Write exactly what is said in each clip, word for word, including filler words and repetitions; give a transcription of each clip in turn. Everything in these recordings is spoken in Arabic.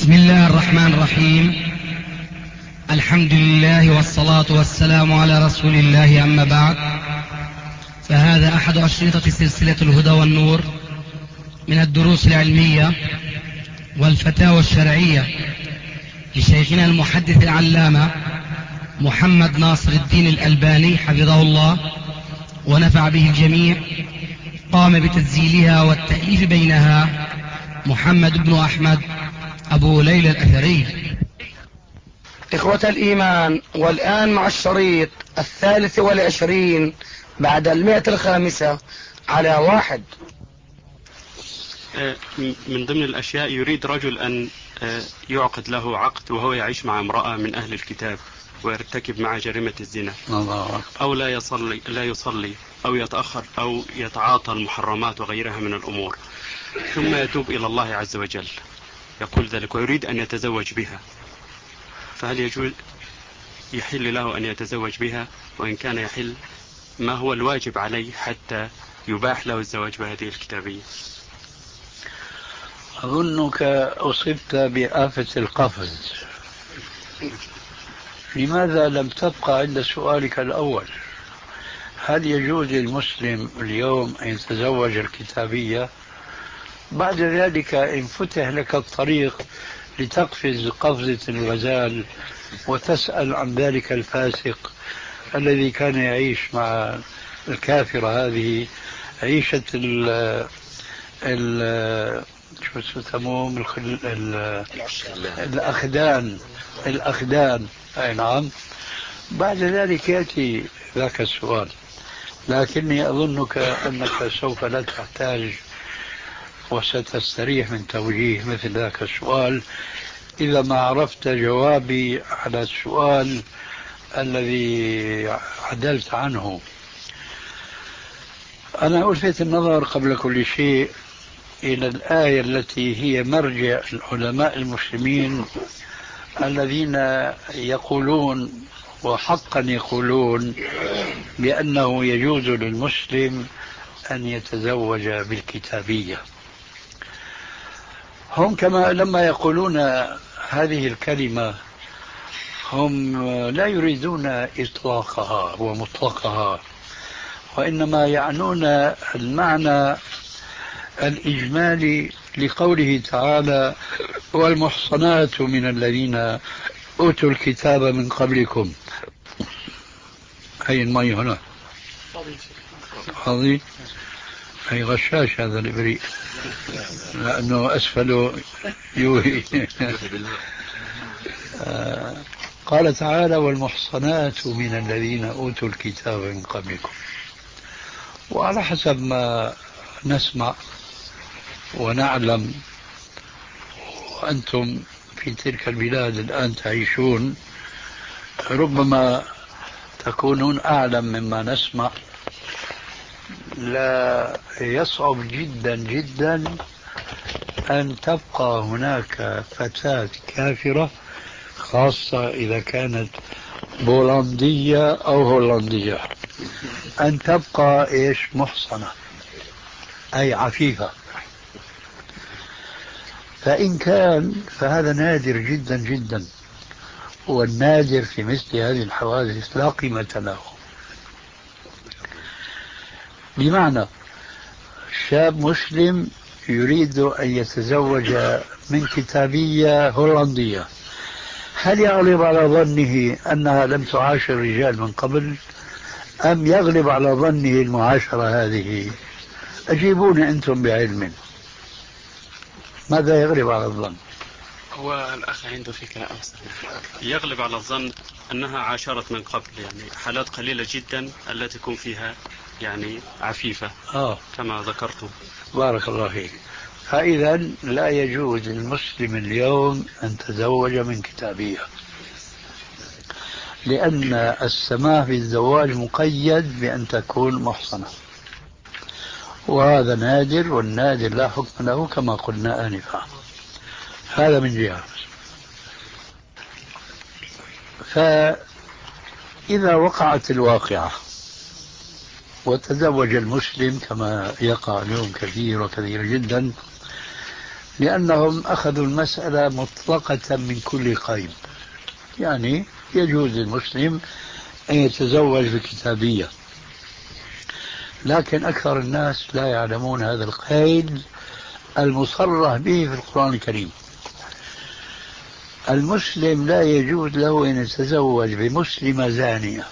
بسم الله الرحمن الرحيم. الحمد لله والصلاة والسلام على رسول الله، أما بعد، فهذا أحد أشرطة سلسلة الهدى والنور من الدروس العلمية والفتاوى الشرعية لشيخنا المحدث العلامة محمد ناصر الدين الألباني حفظه الله ونفع به الجميع. قام بتسجيلها والتأليف بينها محمد بن أحمد أبو ليلى الأثري. إخوة الإيمان، والآن مع الشريط الثالث والعشرين بعد المئة الخامسة على واحد. من ضمن الأشياء، يريد رجل أن يعقد له عقد وهو يعيش مع امرأة من أهل الكتاب ويرتكب مع جريمة الزنا، أو لا يصلي لا يصلي أو يتأخر أو يتعاطى المحرمات وغيرها من الأمور، ثم يتوب إلى الله عز وجل يقول ذلك ويريد أن يتزوج بها، فهل يجوز يحل له أن يتزوج بها؟ وإن كان يحل، ما هو الواجب عليه حتى يباح له الزواج بهذه الكتابية؟ أظنك أصبت بآفة القفز. لماذا لم تبقى عند سؤالك الأول؟ هل يجوز للمسلم اليوم أن يتزوج الكتابية؟ بعد ذلك إن فتح لك الطريق لتقفز قفزة الغزال وتسأل عن ذلك الفاسق الذي كان يعيش مع الكافرة هذه عيشة ال ال شو يسموهم الخل... ال... الأخدان الأخدان أي نعم، بعد ذلك يأتي ذاك السؤال. لكني أظنك أنك سوف لا تحتاج وستستريح من توجيه مثل ذاك السؤال إذا ما عرفت جوابي على السؤال الذي عدلت عنه. أنا ألفت النظر قبل كل شيء إلى الآية التي هي مرجع العلماء المسلمين الذين يقولون وحقا يقولون بأنه يجوز للمسلم أن يتزوج بالكتابية. هم كما لما يقولون هذه الكلمة هم لا يريدون إطلاقها ومطلقها، وإنما يعنون المعنى الإجمالي لقوله تعالى: والمحصنات من الذين أوتوا الكتاب من قبلكم. هاي المي هنا هذه هي غشاش هذا الإبريق لأنه أسفله يوهي. قال تعالى: والمحصنات من الذين أوتوا الكتاب من قبلكم. وعلى حسب ما نسمع ونعلم، وأنتم في تلك البلاد الآن تعيشون، ربما تكونون أعلم مما نسمع، لا يصعب جدا جدا أن تبقى هناك فتاة كافرة، خاصة إذا كانت بولندية أو هولندية، أن تبقى إيش محصنة أي عفيفة. فإن كان فهذا نادر جدا جدا، والنادر في مثل هذه الحوادث لا قيمة له. بمعنى شاب مسلم يريد أن يتزوج من كتابية هولندية، هل يغلب على ظنه أنها لم تعاشر الرجال من قبل، أم يغلب على ظنه المعاشرة هذه؟ أجيبوني أنتم بعلم، ماذا يغلب على الظن؟ هو الأخ عنده فكرة أحسن. يغلب على الظن أنها عاشرت من قبل، يعني حالات قليلة جدا التي تكون فيها يعني عفيفة آه. كما ذكرتم. بارك الله فيك. فإذا لا يجوز للمسلم اليوم أن تزوج من كتابية، لأن السماح بالزواج مقيد بأن تكون محصنة، وهذا نادر، والنادر لا حكم له كما قلنا آنفا. هذا من جهة. فإذا وقعت الواقعة وتزوج المسلم كما يقع اليوم كثير وكثير جدا، لأنهم أخذوا المسألة مطلقة من كل قيد، يعني يجوز للمسلم أن يتزوج بكتابية، لكن أكثر الناس لا يعلمون هذا القيد المصرح به في القرآن الكريم. المسلم لا يجوز له أن يتزوج بمسلمة زانية،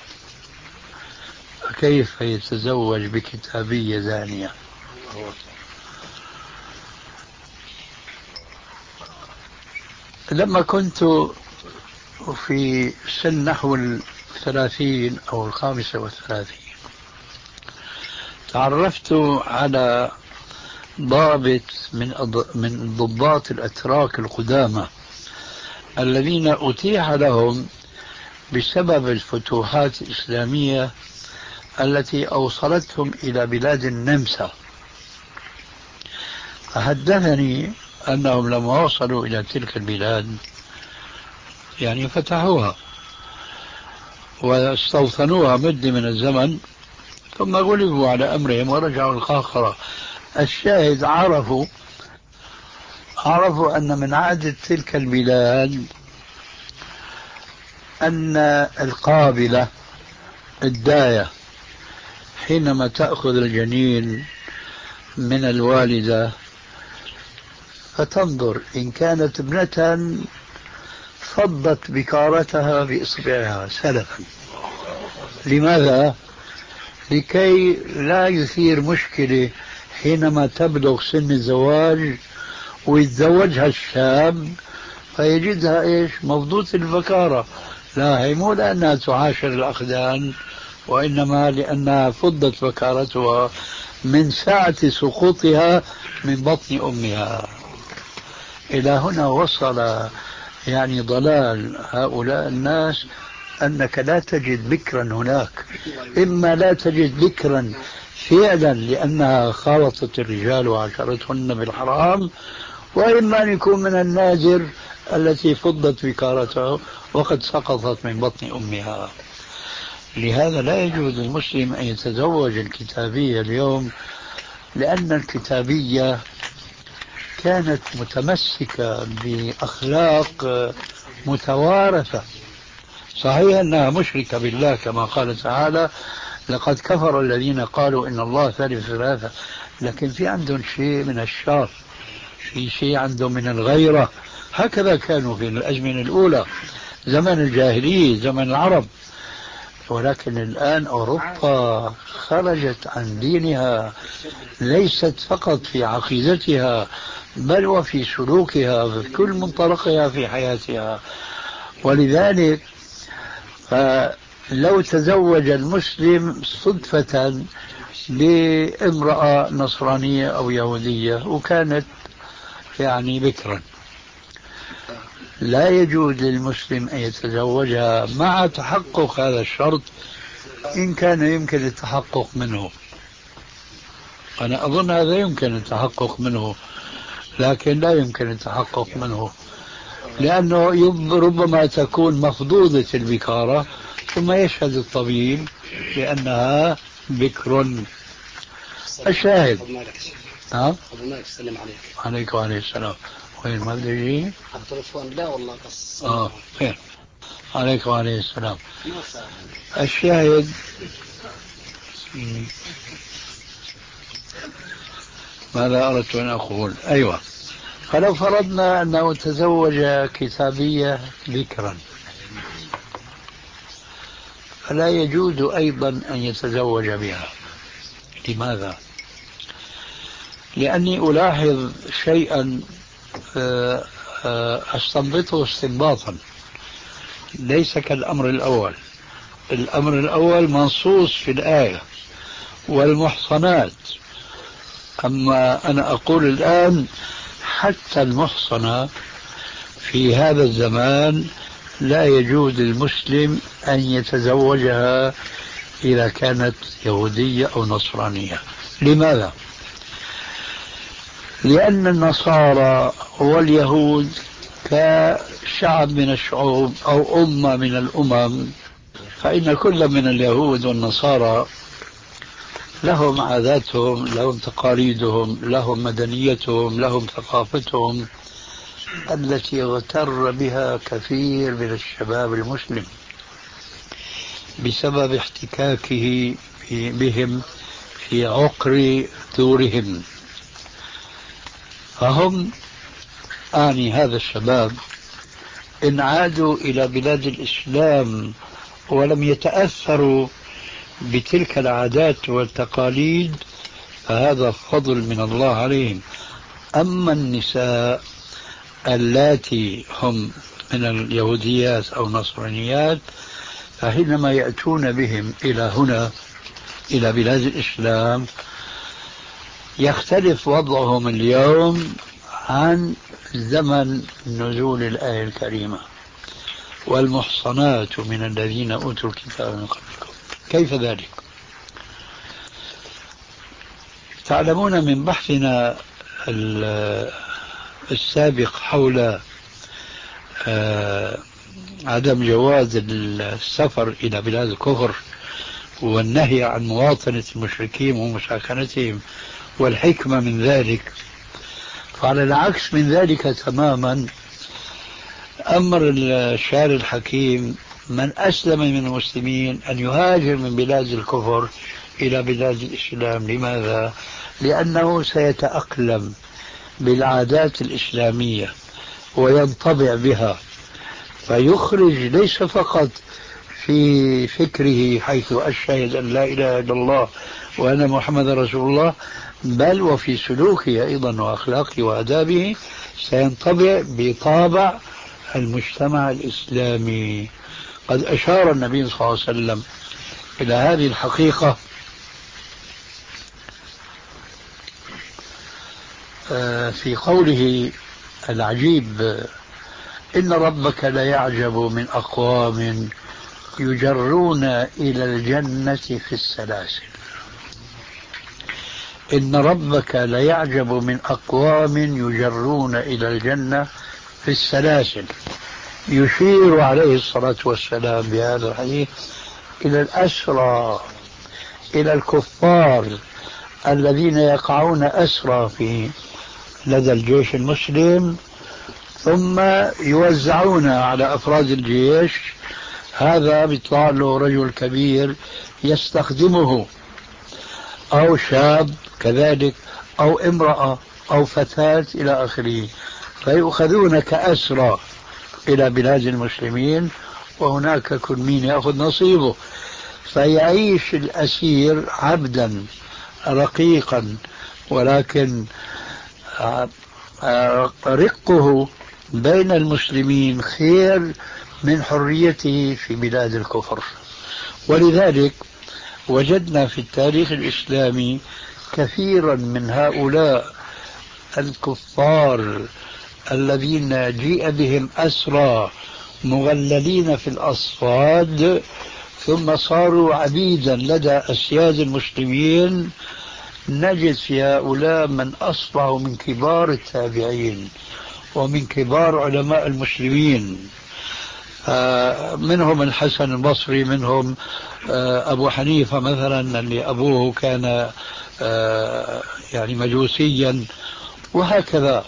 فكيف يتزوج بكتابية زانية؟ لما كنت في سن نحو الثلاثين أو الخامسة والثلاثين تعرفت على ضابط من من ضباط الأتراك القدامى الذين أتيح لهم بسبب الفتوحات الإسلامية التي أوصلتهم إلى بلاد النمسا. فحدثني أنهم لما وصلوا إلى تلك البلاد يعني فتحوها واستوطنوها مدة من الزمن، ثم غلبوا على أمرهم ورجعوا القاهرة. الشاهد عرفوا عرفوا أن من عادة تلك البلاد أن القابلة الداية حينما تأخذ الجنين من الوالدة فتنظر إن كانت ابنة فضت بكارتها بإصبعها سلفا. لماذا؟ لكي لا يثير مشكلة حينما تبلغ سن الزواج ويتزوجها الشاب فيجدها إيش مفضوط البكارة. لا، هي مو لأنها تعاشر الأخدان، وإنما لأنها فضت بكارتها من ساعة سقوطها من بطن أمها. إلى هنا وصل يعني ضلال هؤلاء الناس أنك لا تجد بكرا هناك، إما لا تجد بكرا فعلا لأنها خالطت الرجال وعاشرتهن بالحرام، وإما أن يكون من النادر التي فضت بكارتها وقد سقطت من بطن أمها. لهذا لا يجوز للمسلم أن يتزوج الكتابية اليوم، لأن الكتابية كانت متمسكة بأخلاق متوارثة. صحيح أنها مشركة بالله كما قال تعالى لقد كفر الذين قالوا إن الله ثالث ثلاثة، لكن في عندهم شيء من الشر، في شيء عندهم من الغيرة. هكذا كانوا في الأزمنة الأولى زمن الجاهلية زمن العرب. ولكن الآن أوروبا خرجت عن دينها، ليست فقط في عقيدتها بل وفي سلوكها في كل منطلقها في حياتها. ولذلك فلو تزوج المسلم صدفة بامرأة نصرانية أو يهودية وكانت يعني بكرا، لا يجوز للمسلم أن يتزوجها مع تحقق هذا الشرط إن كان يمكن التحقق منه. أنا أظن هذا يمكن التحقق منه، لكن لا يمكن التحقق منه لأنه ربما تكون مفضوضة البكارة ثم يشهد الطبيب بأنها بكر. الشاهد ها؟ أبو مالك سلم عليك. عليك وعليه السلام. وين ما بدي يجي؟ التلفون لا والله بس. آه خير. عليك وعليه السلام. الشاهد ماذا أردت أن أقول؟ أيوة، فلو فرضنا أنه تزوج كتابية بكرا فلا يجوز أيضا أن يتزوج بها. لماذا؟ لأني ألاحظ شيئا أستنبطه استنباطا ليس كالأمر الأول. الأمر الأول منصوص في الآية والمحصنات، أما أنا أقول الآن حتى المحصنة في هذا الزمان لا يجوز للمسلم أن يتزوجها إذا كانت يهودية أو نصرانية. لماذا؟ لأن النصارى واليهود كشعب من الشعوب أو أمة من الأمم، فإن كل من اليهود والنصارى لهم عاداتهم، لهم تقاليدهم، لهم مدنيتهم، لهم ثقافتهم التي اغتر بها كثير من الشباب المسلم بسبب احتكاكه بهم في عقر دورهم. فهم أعني هذا الشباب إن عادوا إلى بلاد الإسلام ولم يتأثروا بتلك العادات والتقاليد فهذا فضل من الله عليهم. أما النساء اللاتي هم من اليهوديات أو النصرانيات فحينما يأتون بهم إلى هنا إلى بلاد الإسلام يختلف وضعهم اليوم عن زمن نزول الآية الكريمة والمحصنات من الذين أوتوا الكتاب من قبلكم. كيف ذلك؟ تعلمون من بحثنا السابق حول عدم جواز السفر إلى بلاد الكفر والنهي عن مواطنة المشركين ومساكنتهم والحكمة من ذلك، فعلى العكس من ذلك تماما أمر الشارع الحكيم من أسلم من المسلمين أن يهاجر من بلاد الكفر إلى بلاد الإسلام. لماذا؟ لأنه سيتأقلم بالعادات الإسلامية وينطبع بها، فيخرج ليس فقط في فكره حيث أشهد أن لا إله إلا الله وأن محمد رسول الله، بل وفي سلوكه أيضا وأخلاقه وآدابه سينطبع بطابع المجتمع الإسلامي. قد أشار النبي صلى الله عليه وسلم إلى هذه الحقيقة في قوله العجيب: إن ربك ليعجب من أقوام يجرون إلى الجنة في السلاسل. إن ربك ليعجب من أقوام يجرون إلى الجنة في السلاسل. يشير عليه الصلاة والسلام بهذا الحديث إلى الأسرى، إلى الكفار الذين يقعون أسرى في لدى الجيش المسلم ثم يوزعون على أفراد الجيش. هذا بيطلع له رجل كبير يستخدمه أو شاب كذلك أو امرأة أو فتاة إلى آخره، فيؤخذون كأسرى إلى بلاد المسلمين، وهناك كل مين يأخذ نصيبه، فيعيش الأسير عبدا رقيقا، ولكن رقه بين المسلمين خير من حريته في بلاد الكفر. ولذلك وجدنا في التاريخ الإسلامي كثيرا من هؤلاء الكفار الذين جيء بهم أسرى مغللين في الأصفاد ثم صاروا عبيدا لدى أسياد المسلمين. نجد في هؤلاء من أصبحوا من كبار التابعين ومن كبار علماء المسلمين، منهم الحسن البصري، منهم أبو حنيفة مثلا اللي أبوه كان يعني مجوسيا، وهكذا.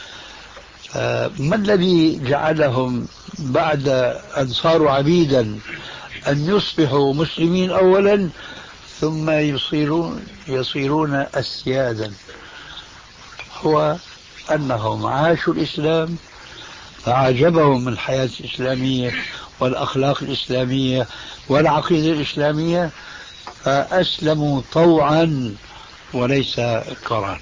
ما الذي جعلهم بعد أن صاروا عبيدا أن يصبحوا مسلمين أولا ثم يصيرون يصيرون أسيادا؟ هو أنهم عاشوا الإسلام فعجبهم الحياة الإسلامية والأخلاق الإسلامية والعقيدة الإسلامية فأسلموا طوعا وليس كرها.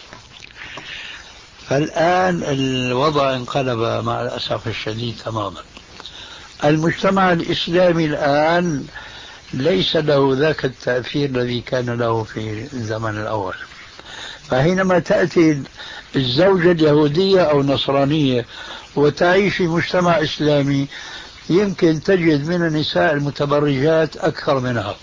فالآن الوضع انقلب مع الأسف الشديد تماما. المجتمع الإسلامي الآن ليس له ذاك التأثير الذي كان له في الزمن الأول. فحينما تأتي الزوجة اليهودية أو النصرانية وتعيش في مجتمع إسلامي يمكن تجد من النساء المتبرجات أكثر منها،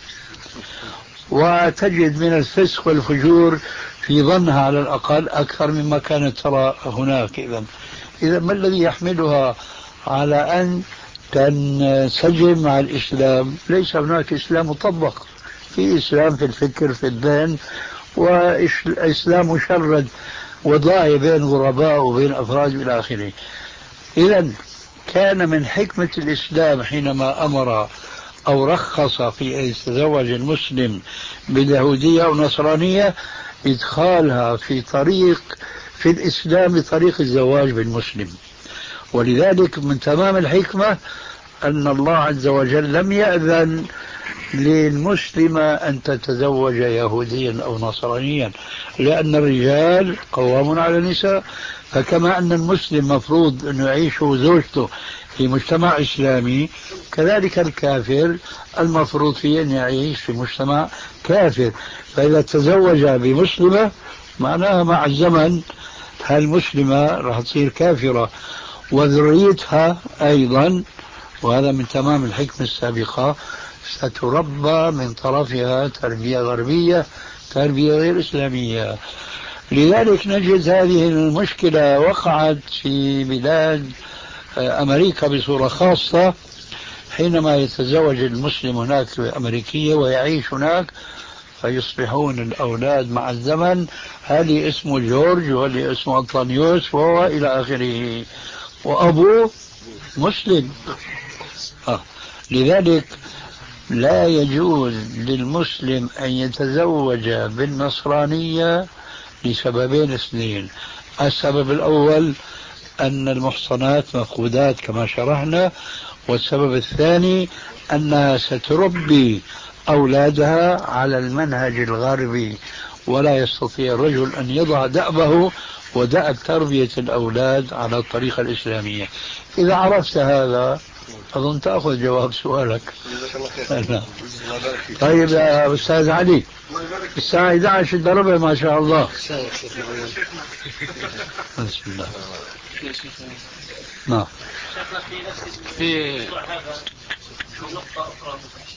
وتجد من الفسق والفجور في ظنها على الأقل أكثر مما كانت ترى هناك. إذن إذا ما الذي يحملها على أن تنسجم مع الإسلام؟ ليس هناك إسلام مطبق، في إسلام في الفكر في الذهن، وإسلام مشرد وضاعي بين غرباء وبين أفراد إلى آخره. إذا كان من حكمة الإسلام حينما أمر أو رخص في أن يتزوج المسلم باليهودية أو نصرانية إدخالها في طريق في الإسلام بطريق الزواج بالمسلم. ولذلك من تمام الحكمة أن الله عز وجل لم يأذن للمسلمة أن تتزوج يهوديا أو نصرانيا، لأن الرجال قوامون على النساء. فكما أن المسلم مفروض أن يعيش زوجته في مجتمع إسلامي، كذلك الكافر المفروض فيه أن يعيش في مجتمع كافر. فإذا تزوج بمسلمة معناها مع الزمن هالمسلمة راح تصير كافرة، وذريتها أيضا، وهذا من تمام الحكمة السابقة، ستربى من طرفها تربية غربية، تربية غير إسلامية. لذلك نجد هذه المشكلة وقعت في بلاد أمريكا بصورة خاصة، حينما يتزوج المسلم هناك أمريكية ويعيش هناك، فيصبحون الأولاد مع الزمن هذه اسمه جورج وهذه اسمه أنطونيوس وهو إلى آخره، وأبوه مسلم. آه. لذلك لا يجوز للمسلم أن يتزوج بالنصرانية لسببين اثنين. السبب الأول أن المحصنات مفقودات كما شرحنا، والسبب الثاني أنها ستربي أولادها على المنهج الغربي، ولا يستطيع الرجل أن يضع دأبه ودأب تربية الأولاد على الطريقة الإسلامية. إذا عرفت هذا أظن تأخذ جواب سؤالك. طيب يا أستاذ علي، الساعة إحدى عشر ضربة ما شاء الله. بسم الله. نعم. في نقطة أخرى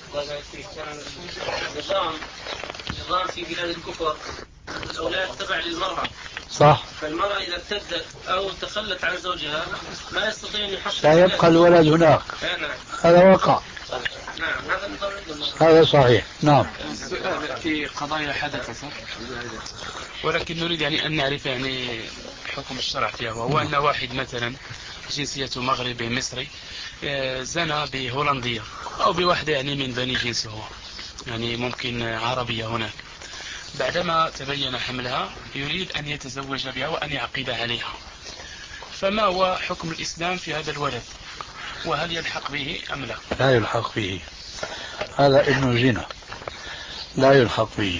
نظام نظام في بلاد الكفر الأولاد تبع للمرأة. صح. فالمرأة إذا ارتدت أو تخلت عن زوجها ما يستطيع أن يحصل. لا يبقى الولد هناك. هذا وقع. نعم هذا هذا صحيح. نعم. السؤال في قضايا حدثت، ولكن نريد يعني أن نعرف يعني حكم الشرع فيها، وهو أن واحد مثلا جنسيته مغربي مصري زنى بهولندية أو بواحدة يعني من بني جنسه، يعني ممكن عربية هناك. بعدما تبين حملها يريد أن يتزوج بها وأن يعقد عليها، فما هو حكم الإسلام في هذا الولد؟ وهل يلحق به أم لا؟ لا يلحق به، هذا ابن زنا، لا يلحق به.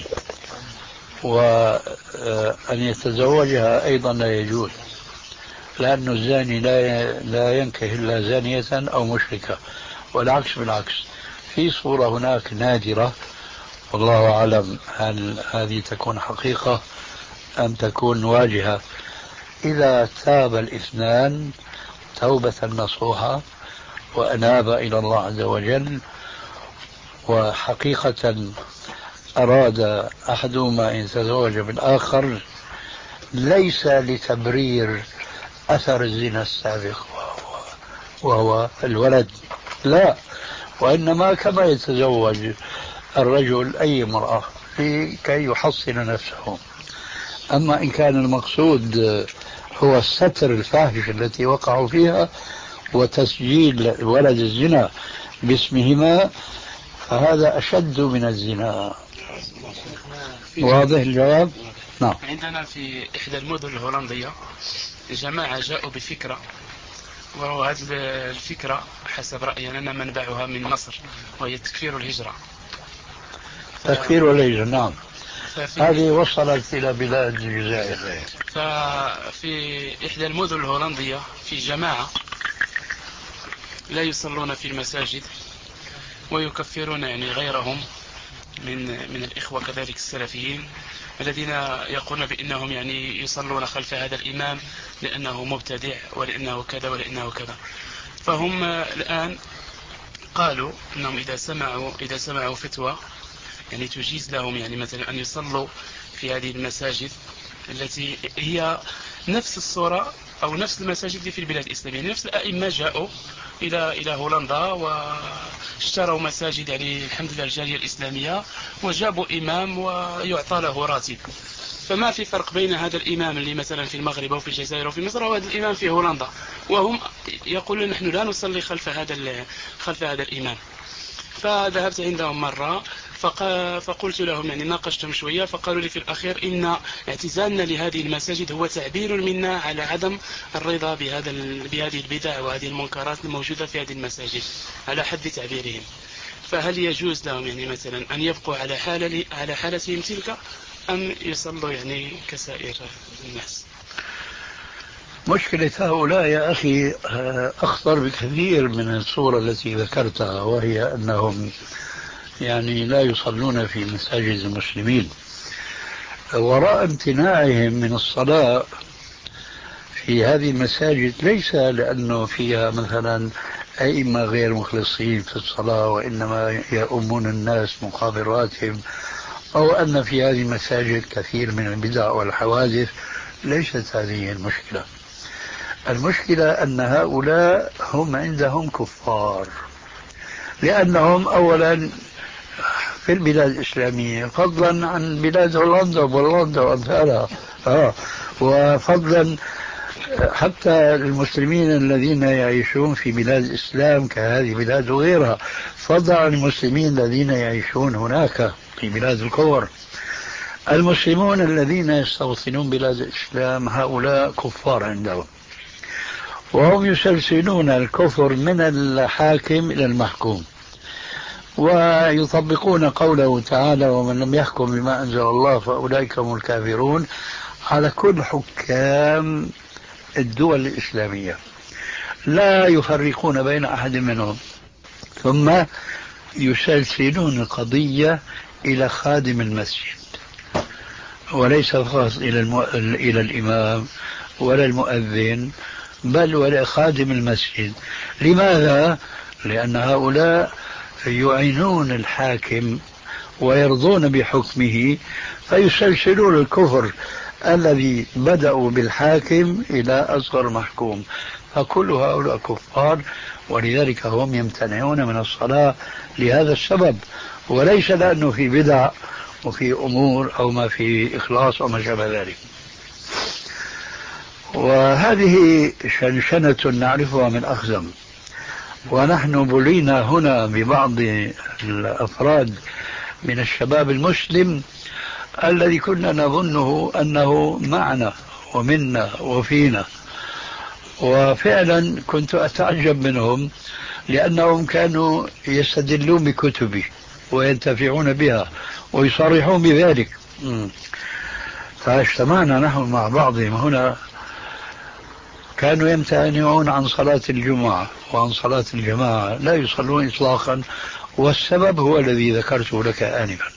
وأن يتزوجها أيضا لا يجوز، لأن الزاني لا لا ينكح إلا زانية أو مشركة، والعكس بالعكس. في صورة هناك نادرة والله أعلم هل هذه تكون حقيقة أم تكون واجهة، إذا تاب الاثنان توبة نصوحة وأناب إلى الله عز وجل، وحقيقة أراد أحدهما أن يتزوج بالآخر ليس لتبرير أثر الزنا السابق وهو الولد، لا، وإنما كما يتزوج الرجل أي امرأة لكي يحصن نفسه. أما إن كان المقصود هو الستر الفاحش التي وقعوا فيها وتسجيل ولد الزنا باسمهما، فهذا أشد من الزنا. واضح الجواب؟ نعم. عندنا في إحدى المدن الهولندية جماعة جاءوا بفكرة، وهذه الفكرة حسب رأينا منبعها من مصر، وهي تكفير الهجرة. تكفير الهجرة، نعم. هذه وصلت إلى بلاد الجزائر. ففي إحدى المدن الهولندية في جماعة لا يصلون في المساجد ويكفرون يعني غيرهم من من الإخوة كذلك السلفيين الذين يقولون بأنهم يعني يصلون خلف هذا الإمام لأنه مبتدع ولأنه كذا ولأنه كذا. فهم الآن قالوا أنهم إذا سمعوا إذا سمعوا فتوى يعني تجيز لهم يعني مثلا أن يصلوا في هذه المساجد التي هي نفس الصورة أو نفس المساجد اللي في البلاد الإسلامية. نفس الأئمة جاءوا إلى إلى هولندا واشتروا مساجد، يعني الحمد لله الجالية الإسلامية، وجابوا إمام ويعطى له راتب. فما في فرق بين هذا الإمام اللي مثلا في المغرب أو في الجزائر أو في مصر وهذا الإمام في هولندا، وهم يقولون نحن لا نصلي خلف هذا خلف هذا الإمام. فذهبت عندهم مرة فقلت لهم، يعني ناقشتهم شوية، فقالوا لي في الأخير إن اعتزالنا لهذه المساجد هو تعبير منا على عدم الرضا بهذا بهذه البدع وهذه المنكرات الموجودة في هذه المساجد على حد تعبيرهم. فهل يجوز لهم يعني مثلا أن يبقوا على حال على حالتهم تلك، أم يصلوا يعني كسائر الناس؟ مشكلة هؤلاء يا أخي أخطر بكثير من الصورة التي ذكرتها، وهي أنهم يعني لا يصلون في مساجد المسلمين. وراء امتناعهم من الصلاة في هذه المساجد ليس لأنه فيها مثلا أئمة غير مخلصين في الصلاة وإنما يؤمون الناس مقابراتهم، أو أن في هذه المساجد كثير من البدع والحوادث. ليست هذه المشكلة. المشكلة أن هؤلاء هم عندهم كفار، لأنهم أولا في البلاد الإسلامية، فضلا عن بلاد هولندا وبولندا وأمثالها، آه وفضلا حتى المسلمين الذين يعيشون في بلاد الإسلام كهذه بلاد وغيرها، فضلا عن المسلمين الذين يعيشون هناك في بلاد الكفر. المسلمون الذين يستوطنون بلاد الإسلام هؤلاء كفار عندهم، وهم يسلسلون الكفر من الحاكم إلى المحكوم، ويطبقون قوله تعالى: ومن لم يحكم بما أنزل الله فأولئك هم الكافرون، على كل حكام الدول الإسلامية، لا يفرقون بين أحد منهم. ثم يسلسلون القضية إلى خادم المسجد، وليس فقط إلى, المو... إلى الإمام ولا المؤذن، بل ولا خادم المسجد. لماذا؟ لأن هؤلاء يعينون الحاكم ويرضون بحكمه، فيسلسلون الكفر الذي بدأوا بالحاكم إلى أصغر محكوم، فكل هؤلاء كفار. ولذلك هم يمتنعون من الصلاة لهذا السبب، وليس لأنه في بدع وفي أمور أو ما في إخلاص أو ما شابه ذلك. وهذه شنشنة نعرفها من أخزم، ونحن بلينا هنا ببعض الأفراد من الشباب المسلم الذي كنا نظنه أنه معنا ومنا وفينا، وفعلا كنت أتعجب منهم، لأنهم كانوا يستدلون بكتبي وينتفعون بها ويصرحون بذلك. فاجتمعنا نحن مع بعضهم هنا، كانوا يمتنعون عن صلاة الجمعة وعن صلاة الجماعة، لا يصلون إطلاقا، والسبب هو الذي ذكرته لك آنفا.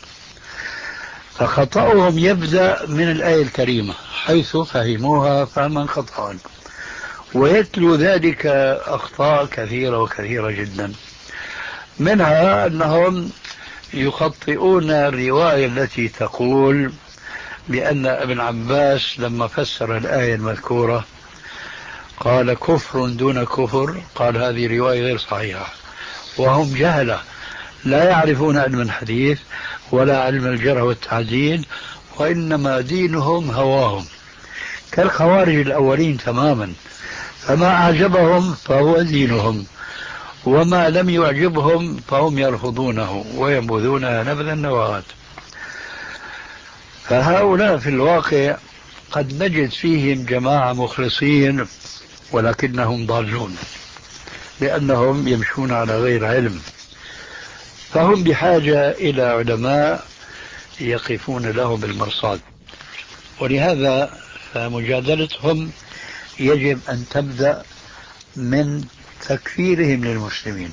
فخطأهم يبدأ من الآية الكريمة حيث فهموها فهما خطأ، ويتلو ذلك أخطاء كثيرة وكثيرة جدا. منها أنهم يخطئون الرواية التي تقول بأن ابن عباس لما فسر الآية المذكورة قال كفر دون كفر، قال هذه رواية غير صحيحة. وهم جهلة لا يعرفون علم الحديث ولا علم الجرح والتعديل، وإنما دينهم هواهم كالخوارج الأولين تماما، فما أعجبهم فهو دينهم، وما لم يعجبهم فهم يرفضونه وينبذونها نبذ النواة. فهؤلاء في الواقع قد نجد فيهم جماعة مخلصين، ولكنهم ضالون لأنهم يمشون على غير علم، فهم بحاجة إلى علماء يقفون لهم بالمرصاد. ولهذا فمجادلتهم يجب أن تبدأ من تكفيرهم للمسلمين،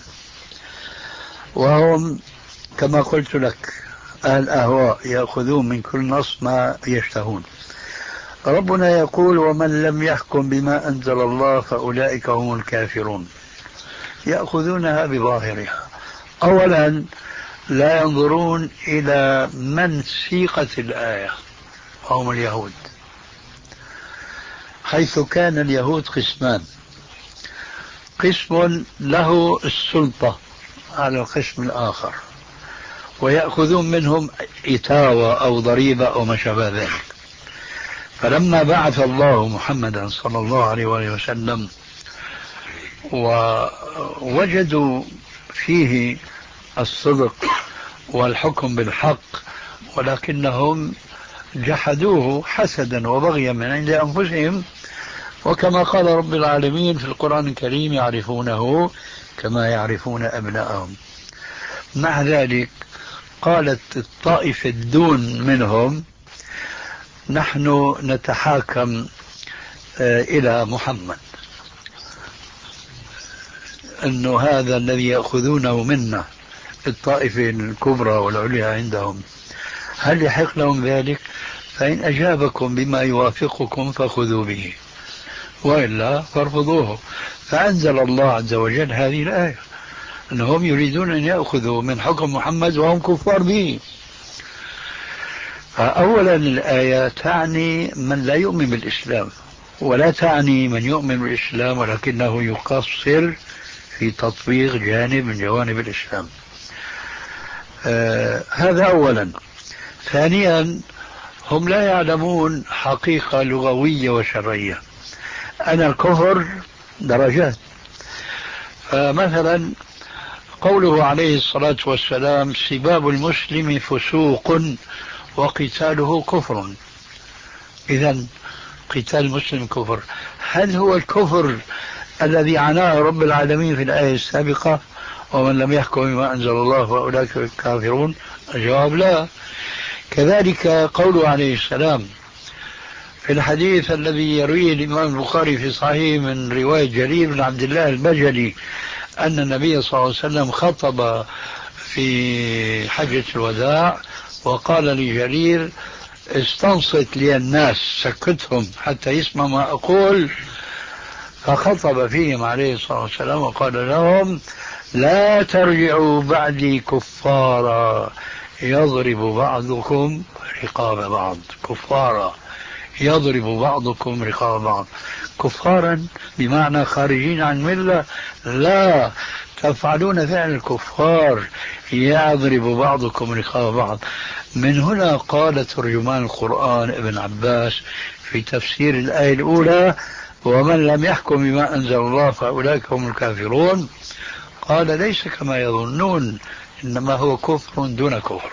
وهم كما قلت لك أهل أهواء يأخذون من كل نص ما يشتهون. ربنا يقول ومن لم يحكم بما أنزل الله فأولئك هم الكافرون، يأخذونها بظاهرها. أولا لا ينظرون إلى من سيقت الآية وهم اليهود، حيث كان اليهود قسمان: قسم له السلطة على القسم الآخر ويأخذون منهم إتاوة أو ضريبة أو ما شابه ذلك. فلما بعث الله محمدا صلى الله عليه وسلم ووجدوا فيه الصدق والحكم بالحق، ولكنهم جحدوه حسدا وبغيا من عند أنفسهم، وكما قال رب العالمين في القرآن الكريم: يعرفونه كما يعرفون أبناءهم. مع ذلك قالت الطائفة الدون منهم: نحن نتحاكم إلى محمد، أنه هذا الذي يأخذونه منا الطائفة الكبرى والعليا عندهم، هل يحق لهم ذلك؟ فإن أجابكم بما يوافقكم فخذوا به، وإلا فارفضوه. فأنزل الله عز وجل هذه الآية أنهم يريدون أن يأخذوا من حكم محمد وهم كفار به. فأولا الآية تعني من لا يؤمن بالإسلام، ولا تعني من يؤمن بالإسلام ولكنه يقصر في تطبيق جانب من جوانب الإسلام. آه هذا أولا. ثانيا هم لا يعلمون حقيقة لغوية وشرعية. أنا الكفر درجات. فمثلا قوله عليه الصلاة والسلام: سباب المسلم فسوق وقتاله كفر. إذن قتال المسلم كفر. هل هو الكفر الذي عناه رب العالمين في الآية السابقة: ومن لم يحكم بما أنزل الله فأولئك الكافرون؟ الجواب لا. كذلك قوله عليه السلام في الحديث الذي يرويه الإمام البخاري في صحيح من رواية جرير بن عبد الله البجلي أن النبي صلى الله عليه وسلم خطب في حجة الوداع وقال لجرير: استنصت لي الناس، سكتهم حتى يسمع ما أقول. فخطب فيهم عليه الصلاة والسلام وقال لهم: لا ترجعوا بعدي كفارا يضرب بعضكم رقاب بعض. كفارا يضرب بعضكم رقاب بعض. كفارا بمعنى خارجين عن ملة؟ لا، تفعلون فعل الكفار، يضرب بعضكم رقاب بعض. من هنا قال ترجمان القرآن ابن عباس في تفسير الآية الأولى: ومن لم يحكم بما أنزل الله فأولئك هم الكافرون، قال: ليس كما يظنون، إنما هو كفر دون كفر.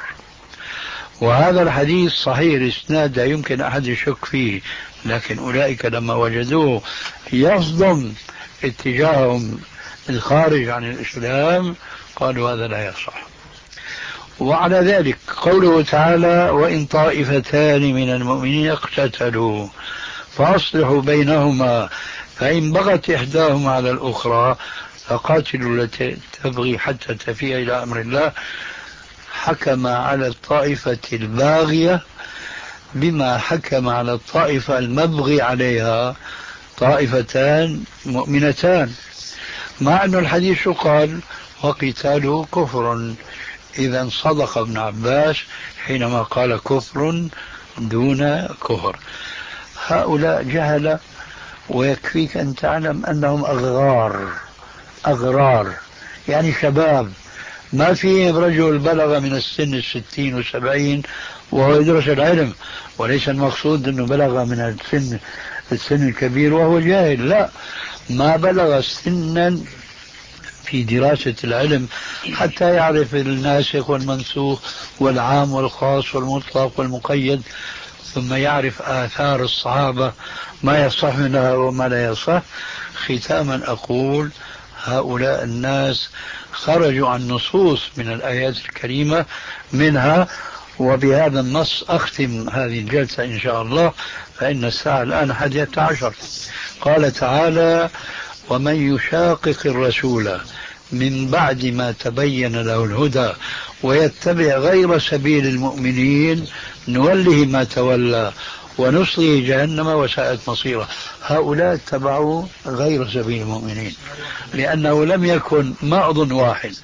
وهذا الحديث صحيح الإسناد، لا يمكن أحد يشك فيه، لكن أولئك لما وجدوه يصدم اتجاههم الخارج عن الإسلام قالوا هذا لا يصح. وعلى ذلك قوله تعالى: وإن طائفتان من المؤمنين اقتتلوا فأصلحوا بينهما فإن بغت إحداهما على الأخرى فقاتلوا التي تبغي حتى تفيء إلى أمر الله. حكم على الطائفة الباغية بما حكم على الطائفة المبغي عليها، طائفتان مؤمنتان، مع أن الحديث قال: وقتاله كفر. إذا صدق ابن عباس حينما قال كفر دون كفر. هؤلاء جهل، ويكفيك أن تعلم أنهم أغرار. أغرار يعني شباب، ما فيهم رجل بلغ من السن الستين والسبعين وهو يدرس العلم، وليس المقصود أنه بلغ من السن السن الكبير وهو جاهل، لا، ما بلغ سنا في دراسة العلم حتى يعرف الناسخ والمنسوخ والعام والخاص والمطلق والمقيد، ثم يعرف آثار الصحابة ما يصح منها وما لا يصح. ختاما أقول: هؤلاء الناس خرجوا عن نصوص من الآيات الكريمة منها. وبهذا النص أختم هذه الجلسة إن شاء الله، فإن الساعة الآن حادية عشر. قال تعالى: ومن يشاقق الرسول من بعد ما تبين له الهدى ويتبع غير سبيل المؤمنين نوله ما تولى ونصله جهنم وساءت مصيره. هؤلاء اتبعوا غير سبيل المؤمنين لأنه لم يكن معض واحد.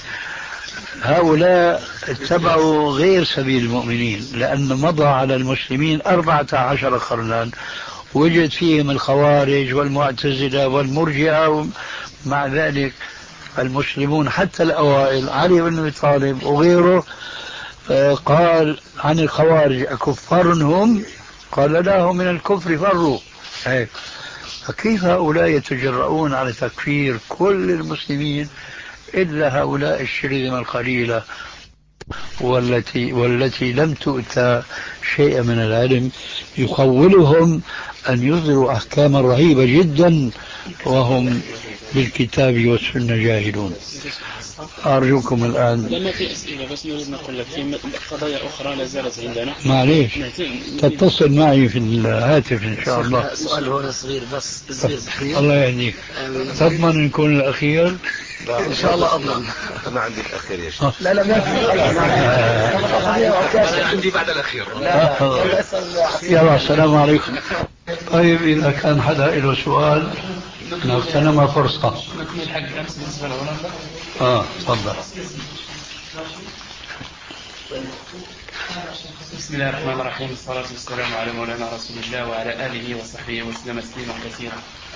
هؤلاء اتبعوا غير سبيل المؤمنين لأن مضى على المسلمين أربعة عشر قرنا، وجد فيهم الخوارج والمعتزلة والمرجئة، مع ذلك المسلمون حتى الأوائل علي بن أبي طالب وغيره قال عن الخوارج أكفار هم؟ قال لا، هم من الكفر فروا. هيك. فكيف هؤلاء يتجرؤون على تكفير كل المسلمين إلا هؤلاء الشرذمة القليلة والتي والتي لم تؤتى شيئا من العلم يخولهم أن يظهروا أحكاما رهيبة جدا وهم بالكتاب والسنة جاهلون. أرجوكم الآن. لما في أسئلة بس نريد نقول لك في قضايا أخرى لا زالت عندنا. معليش تتصل معي في الهاتف إن شاء الله. سؤال هون صغير بس صغير صغير. الله يهديك. تضمن أن يكون الأخير؟ إن شاء الله أضمن. أنا عندي الأخير يا شيخ. لا لا ما في. عندي بعد الأخير. يلا السلام عليكم. طيب إذا كان حدا له سؤال نغتنم فرصة. نكمل حق أمس بالنسبة لهولندا. آه تفضل. بسم الله الرحمن الرحيم، الصلاة والسلام على مولانا رسول الله وعلى آله وصحبه وسلم تسليما كثيرا.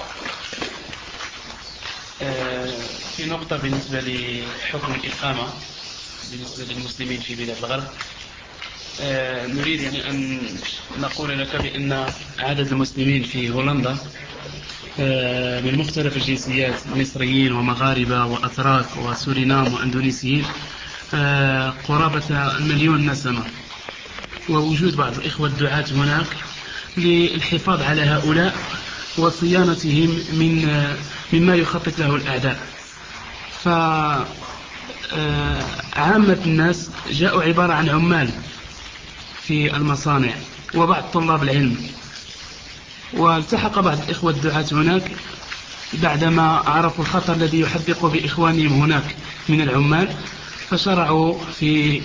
في نقطة بالنسبة لحكم الإقامة بالنسبة للمسلمين في بلاد الغرب، نريد يعني أن نقول لك بأن عدد المسلمين في هولندا من مختلف الجنسيات، مصريين ومغاربة وأتراك وسورينام وأندونيسيين، قرابة المليون نسمة. ووجود بعض الإخوة الدعاة هناك للحفاظ على هؤلاء وصيانتهم من مما يخطط له الأعداء. فعامة الناس جاءوا عبارة عن عمال في المصانع وبعض طلاب العلم، والتحق بعض الإخوة الدعاة هناك بعدما عرفوا الخطر الذي يحدق بإخوانهم هناك من العمال، فشرعوا في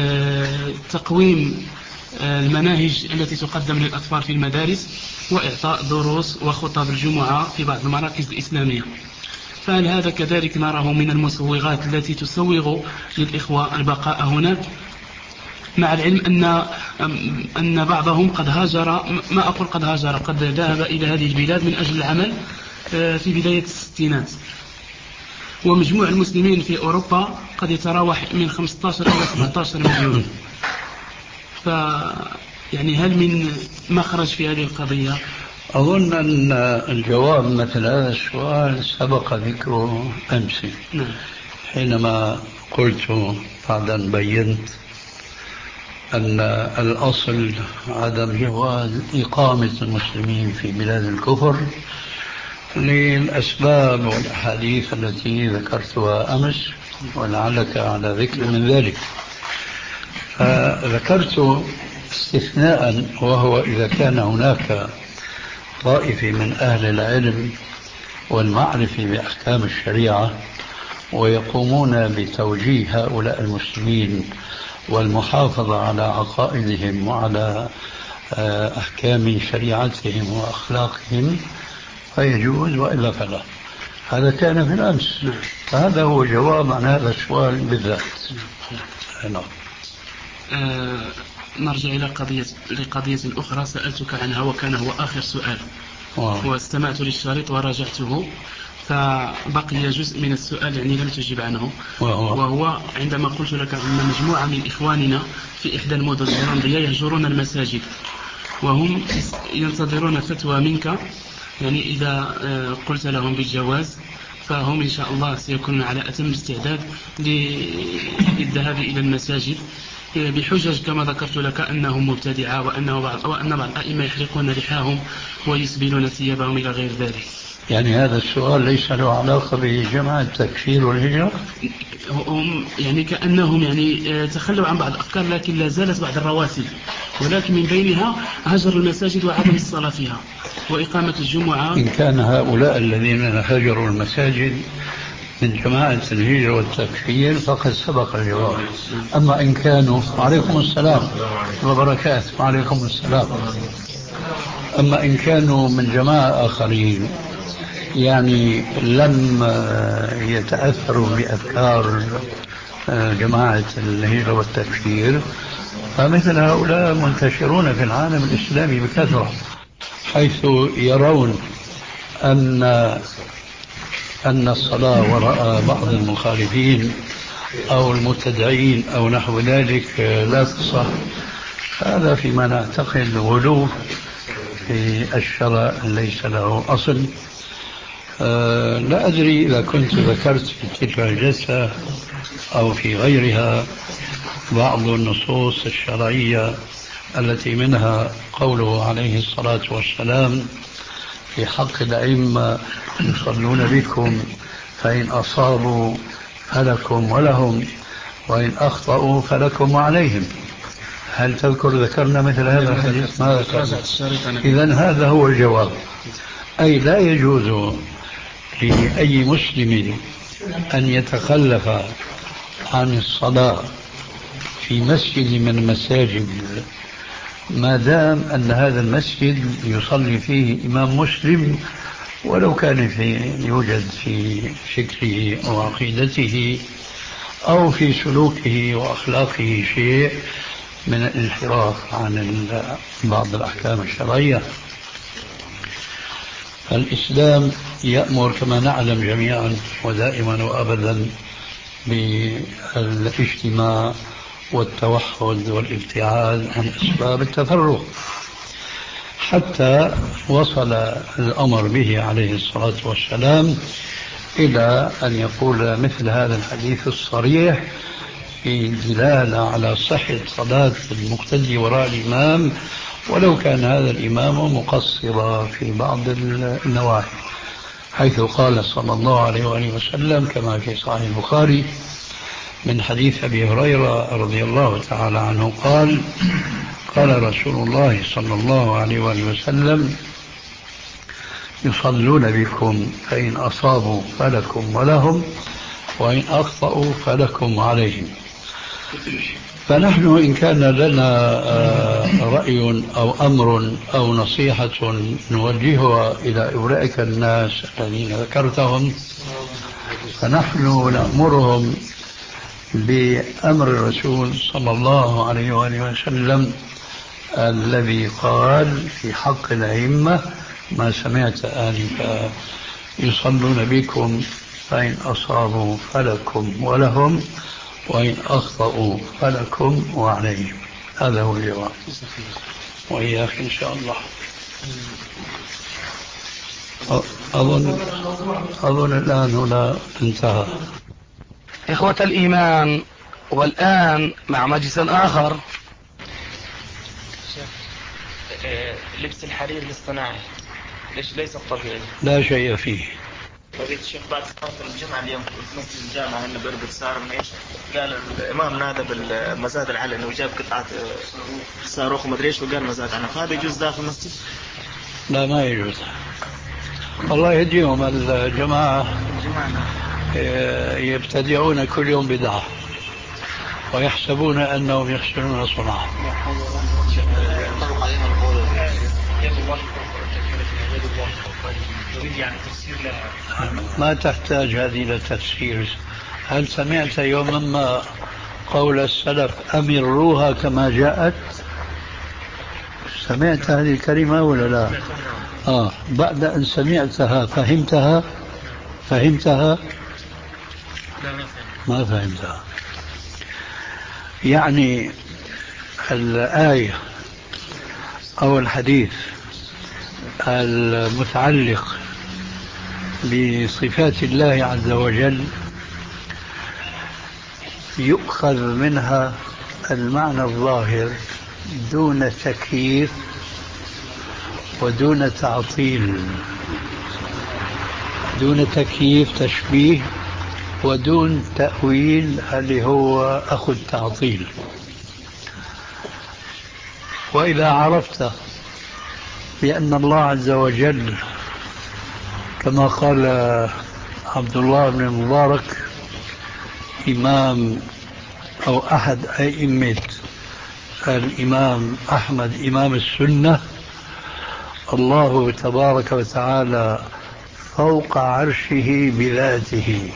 تقويم المناهج التي تقدم للأطفال في المدارس وإعطاء دروس وخطب الجمعة في بعض المراكز الإسلامية. فهل هذا كذلك نراه من المسوغات التي تسوغ للإخوة البقاء هناك، مع العلم أن أن بعضهم قد هاجر، ما أقول قد هاجر، قد ذهب إلى هذه البلاد من أجل العمل في بداية الستينات، ومجموع المسلمين في أوروبا قد يتراوح من خمسة عشر إلى سبعة عشر مليون. ف يعني هل من مخرج في هذه القضية؟ أظن أن الجواب مثل هذا السؤال سبق ذكره أمس. نعم. حينما قلت بعد أن بينت أن الأصل عدم جواز إقامة المسلمين في بلاد الكفر للأسباب والأحاديث التي ذكرتها أمس، ولعلك على ذكر من ذلك. فذكرت استثناء، وهو إذا كان هناك طائفة من أهل العلم والمعرفة بأحكام الشريعة ويقومون بتوجيه هؤلاء المسلمين والمحافظة على عقائدهم وعلى أحكام شريعتهم وأخلاقهم فيجوز، وإلا فلا. هذا كان في الأمس. فهذا هو جواب عن هذا السؤال بالذات. نعم. آه نرجع إلى قضية لقضية أخرى سألتك عنها وكان هو آخر سؤال. واو. واستمعت للشريط وراجعته، فبقي جزء من السؤال يعني لم تجب عنه. واو. وهو عندما قلت لك أن مجموعة من إخواننا في إحدى المدن الهولندية يهجرون المساجد وهم ينتظرون فتوى منك، يعني إذا قلت لهم بالجواز فهم إن شاء الله سيكونون على أتم استعداد للذهاب إلى المساجد بحجج كما ذكرت لك أنهم مبتدعة وأنه بعض وأن بعض الأئمة يحرقون لحاهم ويسبلون ثيابهم إلى غير ذلك. يعني هذا السؤال ليس له علاقة بجماعة التكفير والهجرة؟ هم يعني كأنهم يعني تخلوا عن بعض الأفكار، لكن لا زالت بعض الرواسب، ولكن من بينها هجر المساجد وعدم الصلاة فيها وإقامة الجمعة. إن كان هؤلاء الذين هجروا المساجد من جماعة الهجرة والتكفير فقد سبق الجواب. أما إن كانوا عليكم السلام وبركاته. وعليكم السلام. أما إن كانوا من جماعة آخرين يعني لم يتأثروا بأفكار جماعة الهجرة والتكفير فمثل هؤلاء منتشرون في العالم الإسلامي بكثرة. حيث يرون أن أن الصلاة وراء بعض المخالفين أو المبتدعين أو نحو ذلك لا تصح. هذا فيما نعتقد غلو في الشرع ليس له أصل. أه لا أدري إذا كنت ذكرت في تلك الجلسة أو في غيرها بعض النصوص الشرعية التي منها قوله عليه الصلاة والسلام في حق الأئمة يصلون بكم فإن أصابوا فلكم ولهم وإن أخطأوا فلكم وعليهم. هل تذكر ذكرنا مثل هذا الحديث؟ ما ذكرنا. إذن هذا هو الجواب، أي لا يجوز لأي مسلم أن يتخلف عن الصلاة في مسجد من المساجد ما دام أن هذا المسجد يصلي فيه إمام مسلم، ولو كان في يوجد في فكره أو عقيدته أو في سلوكه وأخلاقه شيء من الانحراف عن بعض الأحكام الشرعية. الإسلام يأمر كما نعلم جميعا ودائما وأبدا بالاجتماع والتوحد والابتعاد عن أسباب التفرق، حتى وصل الأمر به عليه الصلاة والسلام إلى أن يقول مثل هذا الحديث الصريح في دلالة على صحة صلاة المقتدي وراء الإمام ولو كان هذا الإمام مقصرا في بعض النواحي، حيث قال صلى الله عليه وآله وسلم كما في صحيح البخاري من حديث أبي هريرة رضي الله تعالى عنه قال قال رسول الله صلى الله عليه وآله وسلم يصلون بكم فإن أصابوا فلكم ولهم وإن أخطأوا فلكم عليهم. فنحن إن كان لنا رأي أو أمر أو نصيحة نوجهها إلى أولئك الناس الذين ذكرتهم فنحن نأمرهم بأمر الرسول صلى الله عليه وآله وسلم الذي قال في حق الأئمة ما سمعت آنفا يصلون بكم فإن أصابوا فلكم ولهم وإن أخطأوا فلكم وعليهم. هذا هو الجواب. وإياك إن شاء الله. أظن أظن الآن هنا انتهى. إخوة الإيمان، والآن مع مجلس آخر. لبس الحرير الاصطناعي ليش ليس الطبيعي؟ لا شيء فيه. فضيلة الشيخ بعد صلاة الجمعة اليوم في مسجد الجامعة هنا بربط صار من ايش؟ قال الإمام نادى بالمزاد العلني وجاب قطعة صاروخ ومدري ايش وقال مزاد عنه، فهذا يجوز داخل المسجد؟ لا ما يجوز. الله يهديهم الجماعة يبتدعون كل يوم بدعة ويحسبون أنهم يحسنون صنعا. ما تحتاج هذه لتفسير. هل سمعت يوما ما قول السلف أمروها كما جاءت؟ سمعت هذه الكلمة ولا لا؟ آه بعد أن سمعتها فهمتها فهمتها ما فهمتها. يعني الآية أو الحديث المتعلق بصفات الله عز وجل يؤخذ منها المعنى الظاهر دون تكييف ودون تعطيل، دون تكييف تشبيه ودون تأويل اللي هو أخذ تعطيل. وإذا عرفت بأن الله عز وجل كما قال عبد الله بن المبارك إمام أو أحد أئمة الإمام أحمد إمام السنة، الله تبارك وتعالى فوق عرشه بذاته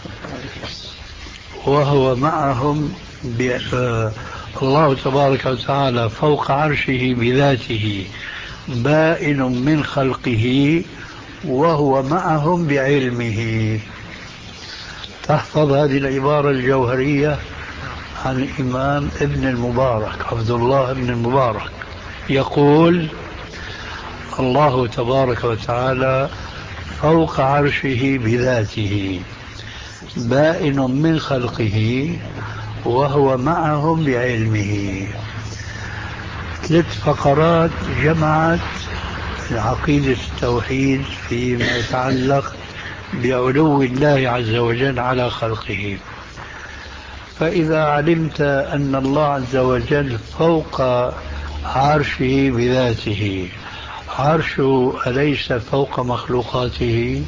وهو معهم ب... الله تبارك وتعالى فوق عرشه بذاته بائن من خلقه وهو معهم بعلمه. تحفظ هذه العبارة الجوهرية عن الإمام ابن المبارك عبد الله ابن المبارك، يقول: الله تبارك وتعالى فوق عرشه بذاته، بائن من خلقه وهو معهم بعلمه. ثلاث فقرات جمعت عقيدة التوحيد فيما يتعلق بعلو الله عز وجل على خلقه. فإذا علمت أن الله عز وجل فوق عرشه بذاته، عرشه أليس فوق مخلوقاته؟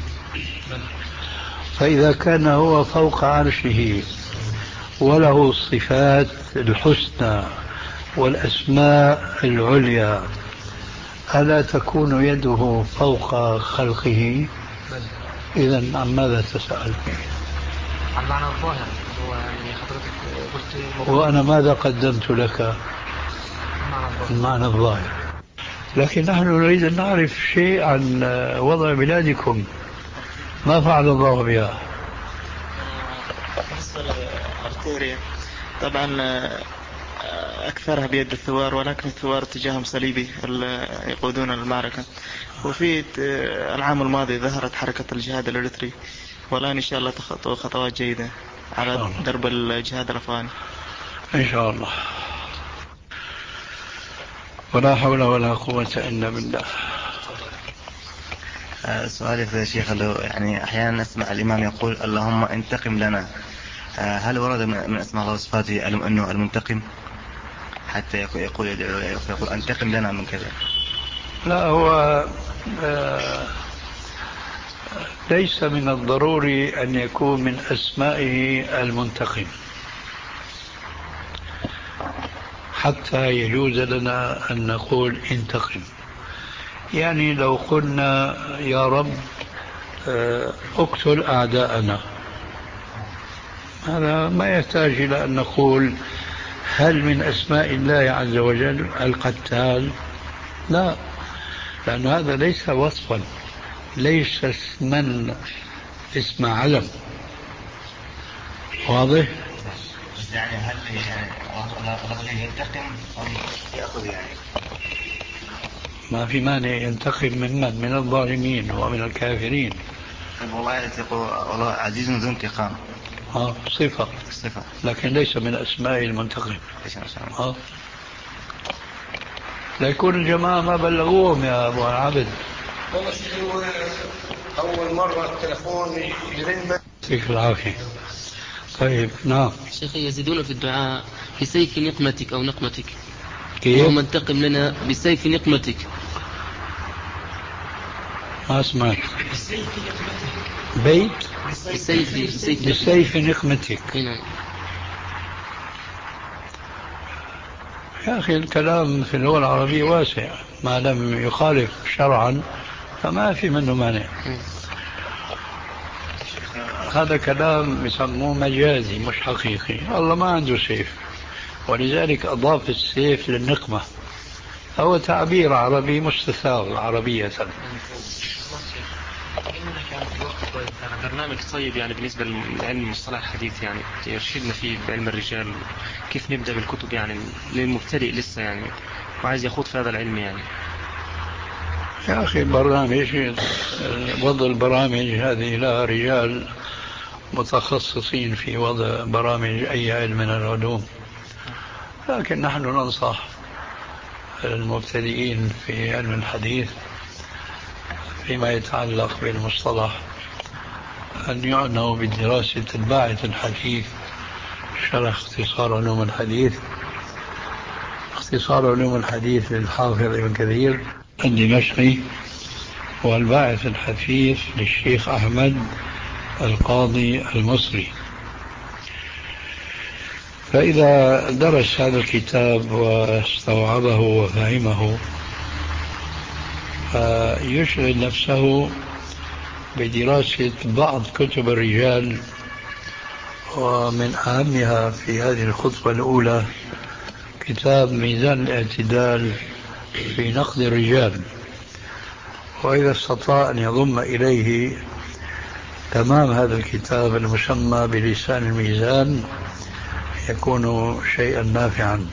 فإذا كان هو فوق عرشه وله الصفات الحسنى والأسماء العليا، ألا تكون يده فوق خلقه؟ إذن عن ماذا تسأل؟ عن معنى الظاهر. هو يعني حضرتك قلت وأنا ماذا قدمت لك؟ المعنى الظاهر. لكن نحن نريد أن نعرف شيء عن وضع بلادكم، ما فعل الله بها؟ أرتيريا طبعا أكثرها بيد الثوار، ولكن الثوار اتجاههم صليبي يقودون المعركة. وفي العام الماضي ظهرت حركة الجهاد الإريتري، والآن إن شاء الله تخطو خطوات جيدة على درب الجهاد الأفغاني إن شاء الله. ولا حول ولا قوة إلا بالله. سؤالي في شيخ، يعني أحيانا نسمع الإمام يقول اللهم انتقم لنا، هل ورد من أسماء الله وصفاته أنه المنتقم حتى يقول يقول, يقول انتقم لنا من كذا؟ لا، هو ليس من الضروري أن يكون من أسمائه المنتقم حتى يجوز لنا أن نقول انتقم. يعني لو قلنا يا رب اقتل أعداءنا، هذا ما يحتاج إلى أن نقول هل من أسماء الله عز وجل القتال؟ لا، لأن هذا ليس وصفا، ليس اسما، اسم علم. واضح؟ يعني هل يعني ينتقم أو يأخذ؟ يعني ما في مانع ينتقم من من؟ من الظالمين ومن الكافرين. والله يقول والله عزيز ذو انتقام. اه صفة صفة، لكن ليس من أسماء المنتقم. اه لا يكون الجماعة ما بلغوهم يا أبو عبد. والله شيخ أول مرة التلفون يرن. يعطيك العافية. طيب نعم شيخ، يزيدون في الدعاء بسيف نقمتك أو نقمتك. كيف؟ اللهم انتقم لنا بسيف نقمتك. ما سمعت. بيت بسيف بسيف, بسيف نقمتك. هنا. يا أخي الكلام في اللغة العربية واسع، ما لم يخالف شرعا فما في منه مانع. هذا كلام يسموه مجازي مش حقيقي. الله ما عنده سيف، ولذلك أضاف السيف للنقمة. هو تعبير عربي مستثار عربية. برنامج طيب يعني بالنسبة لعلم المصطلح الحديث، يعني يرشدنا فيه بعلم الرجال، كيف نبدأ بالكتب يعني للمبتدئ لسه يعني وعايز يخوض في هذا العلم. يعني يا أخي برامج، وضع البرامج هذه لها رجال متخصصين في وضع برامج أي علم من العلوم، لكن نحن ننصح المبتدئين في علم الحديث فيما يتعلق بالمصطلح أن يعنوا بدراسة الباعث الحديث، شرح اختصار علوم الحديث، اختصار علوم الحديث للحافظ ابن كثير الدمشقي، والباعث الحديث للشيخ أحمد القاضي المصري. فإذا درس هذا الكتاب واستوعبه وفهمه فيشغل نفسه بدراسة بعض كتب الرجال، ومن أهمها في هذه الخطوة الأولى كتاب ميزان الاعتدال في نقد الرجال، وإذا استطاع أن يضم إليه تمام هذا الكتاب المسمى بلسان الميزان يكون شيئا نافعا.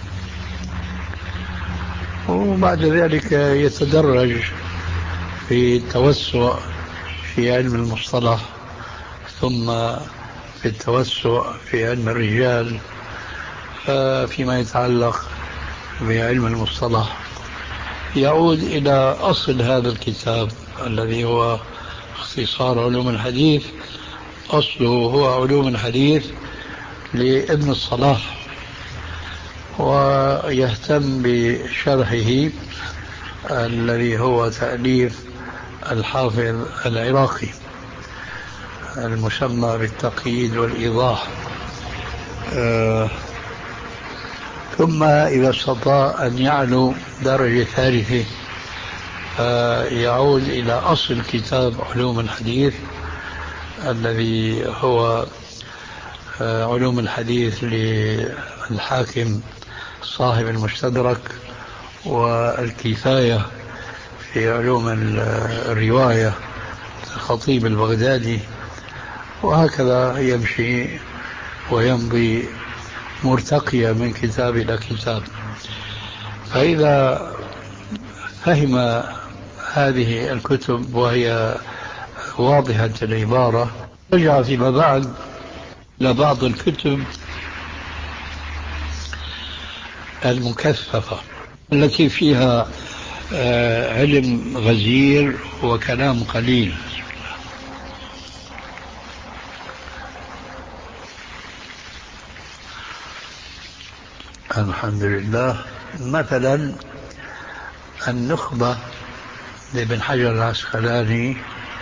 وبعد ذلك يتدرج في التوسع في علم المصطلح، ثم في التوسع في علم الرجال. فيما يتعلق بعلم المصطلح يعود إلى أصل هذا الكتاب الذي هو اختصار علوم الحديث. أصله هو علوم الحديث لابن الصلاح، ويهتم بشرحه الذي هو تأليف الحافظ العراقي المسمى بالتقييد والإيضاح. آه ثم إذا استطاع أن يعلو درجة ثالثة يعود إلى أصل كتاب علوم الحديث الذي هو علوم الحديث للحاكم صاحب المستدرك، والكفاية في علوم الرواية الخطيب البغدادي، وهكذا يمشي ويمضي مرتقية من كتاب إلى كتاب. فإذا فهم هذه الكتب وهي واضحة العبارة رجع فيما بعد لبعض الكتب المكثفة التي فيها علم غزير وكلام قليل. الحمد لله. مثلا النخبة لابن حجر العسقلاني،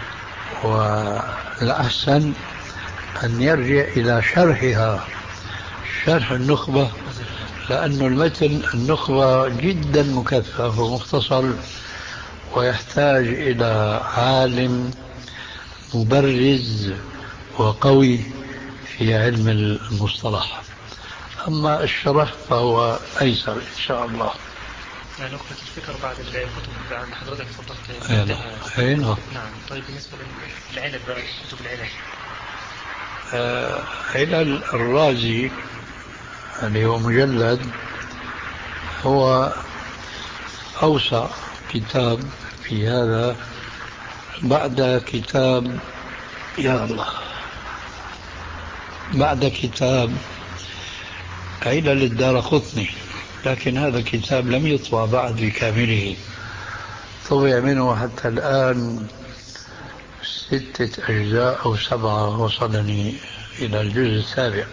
والأحسن أن يرجع إلى شرحها، شرح النخبة، لأن المتن النخبة جدا مكثف ومختصر ويحتاج إلى عالم مبرز وقوي في علم المصطلح. أما الشرح فهو أيسر إن شاء الله. نقطة الفكر بعد الكتب بعد حضرتك تفضلت. أي نعم. نعم. طيب بالنسبة للعلل بقى كتب العلل. آه علل الرازي اللي هو مجلد هو أوسع كتاب في هذا بعد كتاب يا الله بعد كتاب علل الدارقطني، لكن هذا الكتاب لم يطبع بعد بكامله، طبع منه حتى الآن ستة أجزاء أو سبعة، وصلني إلى الجزء السابع.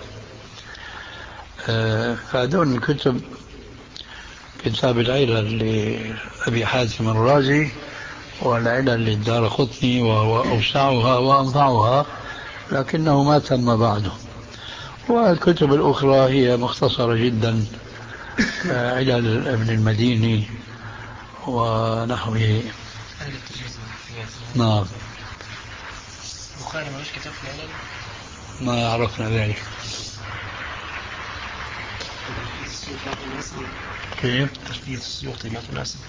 فهذول الكتب كتاب العلل لأبي حاتم الرازي والعلل للدارقطني، وهو أوسعها وأنفعها لكنه ما تم بعده. والكتب الأخرى هي مختصرة جدا، علل ابن المديني ونحوه. نعم. البخاري ملوش كتاب في العلل؟ ما عرفنا ذلك. كيف؟ تسمية السيوطي ما تناسب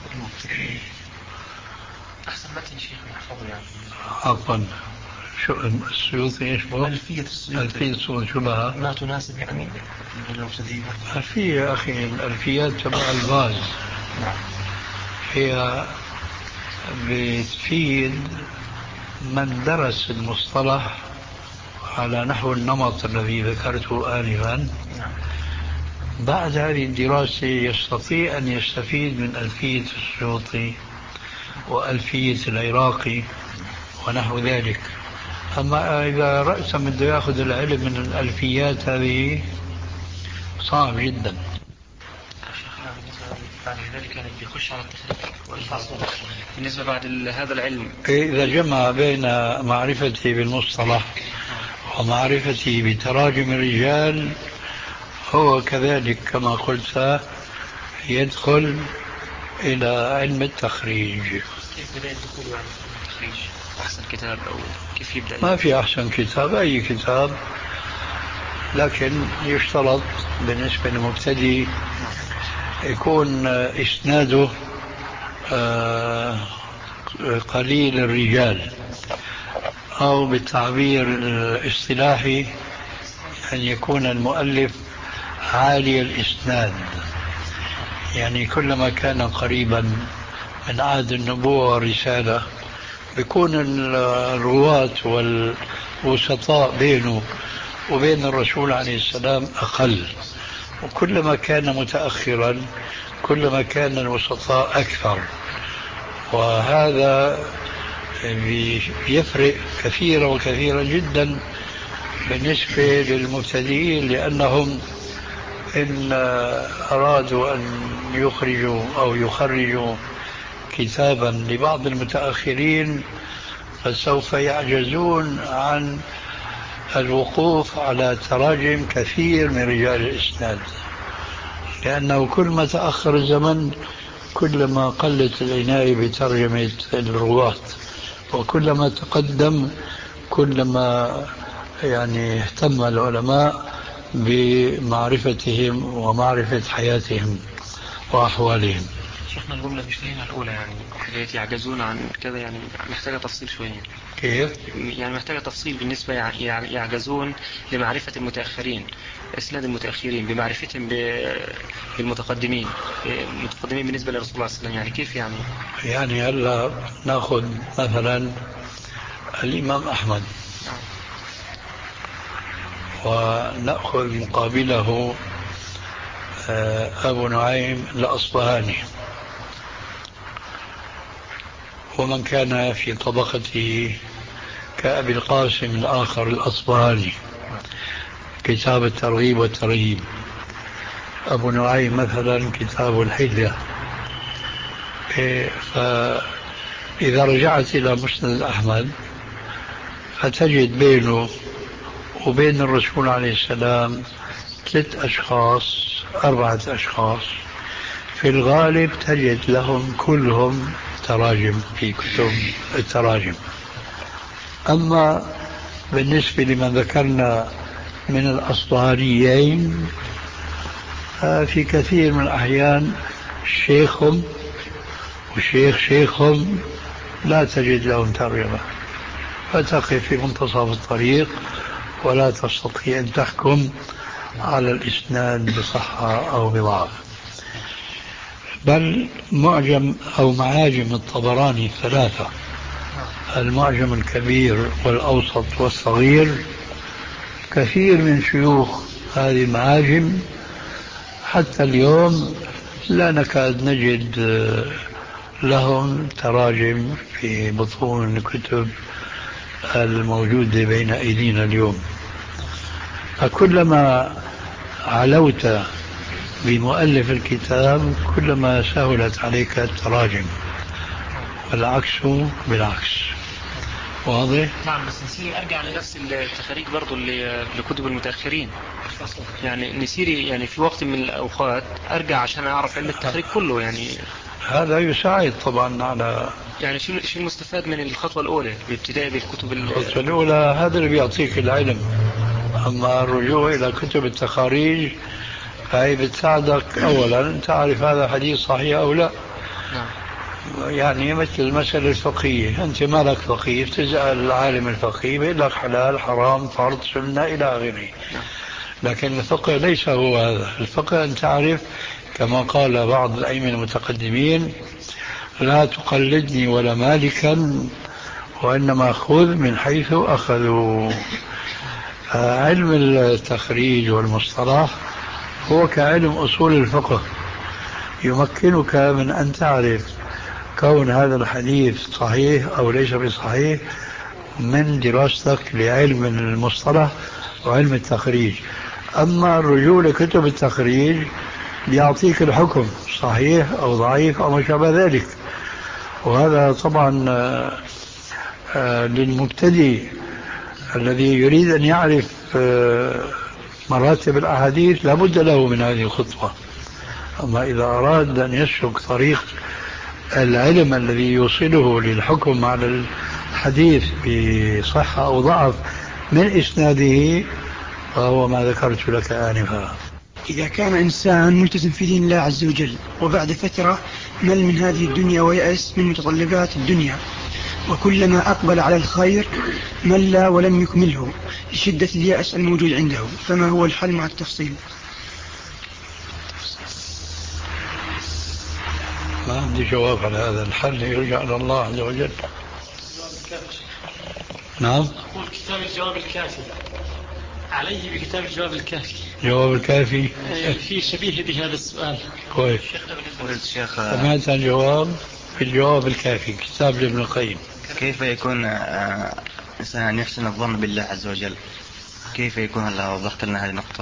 أحسن متن شيخ محفوظ يعني. عفوا شو السيوطي ايش بقى؟ ألفية السيوطي. ألفية السيوطي شو بها؟ ما تناسب يعني المبتدئين. ألفية يا أخي، الألفيات تبع الغاز. نعم. هي بتفيد من درس المصطلح على نحو النمط الذي ذكرته آنفا. نعم. بعد هذه الدراسة يستطيع أن يستفيد من ألفية السيوطي وألفية العراقي ونحو ذلك. أما إذا رأسا بده يأخذ العلم من الألفيات هذه صعب جدا. بعد ذلك كانت بيخش على التخريج والفصل. بالنسبة بعد هذا العلم إذا جمع بين معرفتي بالمصطلح ومعرفتي بتراجم الرجال هو كذلك كما قلت يدخل إلى علم التخريج. كيف بدأ الدخول يعني في التخريج؟ أحسن كتاب أو كيف يبدأ؟ ما في أحسن كتاب، أي كتاب، لكن يشترط بالنسبة للمبتدئ يكون إسناده قليل الرجال، أو بالتعبير الاصطلاحي أن يكون المؤلف عالي الإسناد، يعني كلما كان قريبا من عهد النبوة والرسالة بيكون الرواة والوسطاء بينه وبين الرسول عليه السلام أقل، وكلما كان متأخرا كلما كان الوسطاء أكثر، وهذا يفرق كثيرا وكثيرا جدا بالنسبة للمبتدئين، لأنهم إن أرادوا أن يخرجوا أو يخرجوا كتابا لبعض المتأخرين فسوف يعجزون عن الوقوف على تراجم كثير من رجال الإسناد، لأنه كل ما تأخر الزمن كلما قلت العناية بترجمة الرواة، وكلما تقدم كلما يعني اهتم العلماء بمعرفتهم ومعرفة حياتهم وأحوالهم. شيخنا الجملة في الشريحة الأولى يعني حاجات يعجزون عن كذا، يعني محتاجة تفصيل شوية. كيف؟ يعني محتاجة تفصيل بالنسبة يعجزون لمعرفة المتأخرين، إسناد المتأخرين بمعرفتهم بالمتقدمين، المتقدمين بالنسبة لرسول الله صلى الله عليه وسلم، يعني كيف يعني؟ يعني هلا نأخذ مثلا الإمام أحمد ونأخذ مقابله أبو نعيم الأصبهاني ومن كان في طبقته كأبي القاسم الآخر الأصبهاني، كتاب الترغيب والترهيب. أبو نعيم مثلا كتاب الحلية. فإذا رجعت إلى مسند أحمد فتجد بينه وبين الرسول عليه السلام ثلاث أشخاص أربعة أشخاص في الغالب تجد لهم كلهم تراجم في كتب التراجم. أما بالنسبة لمن ذكرنا من الأصبهانيين في كثير من الأحيان شيخهم وشيخ شيخهم لا تجد لهم ترجمة، فتقف في منتصف الطريق ولا تستطيع أن تحكم على الإسناد بصحة أو بضعف. بل معجم أو معاجم الطبراني الثلاثة، المعجم الكبير والأوسط والصغير، كثير من شيوخ هذه المعاجم حتى اليوم لا نكاد نجد لهم تراجم في بطون الكتب الموجودة بين أيدينا اليوم. فكلما علوت بمؤلف الكتاب كلما سهلت عليك التراجم، والعكس بالعكس. واضح؟ نعم. بس نسيري أرجع لنفس التخاريج برضو لكتب المتأخرين، يعني نسيري يعني في وقت من الأوقات أرجع عشان أعرف علم التخريج كله، يعني هذا يساعد طبعا على يعني شو شو المستفاد من الخطوة الأولى بابتداء بالكتب الخطوة الأولى. هذا اللي بيعطيك العلم. أما الرجوع إلى كتب التخاريج فهي بتساعدك أولا تعرف هذا حديث صحيح أو لا. نعم. يعني مثل المسألة الفقهية، أنت مالك فقيه تسأل العالم الفقيه بيقول لك حلال حرام فرض سنة إلى آخره. لكن الفقه ليس هو هذا. الفقه أن تعرف كما قال بعض الأئمة المتقدمين: لا تقلدني ولا مالكا وإنما خذ من حيث أخذوا. علم التخريج والمصطلح هو كعلم أصول الفقه، يمكنك من أن تعرف كون هذا الحديث صحيح أو ليس بصحيح من دراستك لعلم المصطلح وعلم التخريج. أما الرجوع لكتب التخريج يعطيك الحكم صحيح أو ضعيف أو ما شابه ذلك، وهذا طبعا للمبتدئ الذي يريد أن يعرف مراتب الأحاديث لابد له من هذه الخطوة. أما إذا أراد أن يسلك طريق العلم الذي يوصله للحكم على الحديث بصحة أو ضعف من إسناده فهو ما ذكرت لك آنفا. إذا كان إنسان ملتزم في دين الله عز وجل وبعد فترة مل من هذه الدنيا ويأس من متطلبات الدنيا، وكلما أقبل على الخير مل ولم يكمله لشدة اليأس الموجود عنده، فما هو الحل مع التفصيل؟ ما عندي جواب على هذا. الحل يرجع إلى الله عز وجل. نعم. أقول كتاب الجواب الكافي، عليه بكتاب الجواب الكافي. جواب الكافي في شبيه بهذا السؤال. كويس. سمعت الجواب في الجواب الكافي، كتاب لابن القيم. كيف يكون إنسان يحسن الظن بالله عز وجل؟ كيف يكون؟ هلا وضحت لنا هذه النقطة.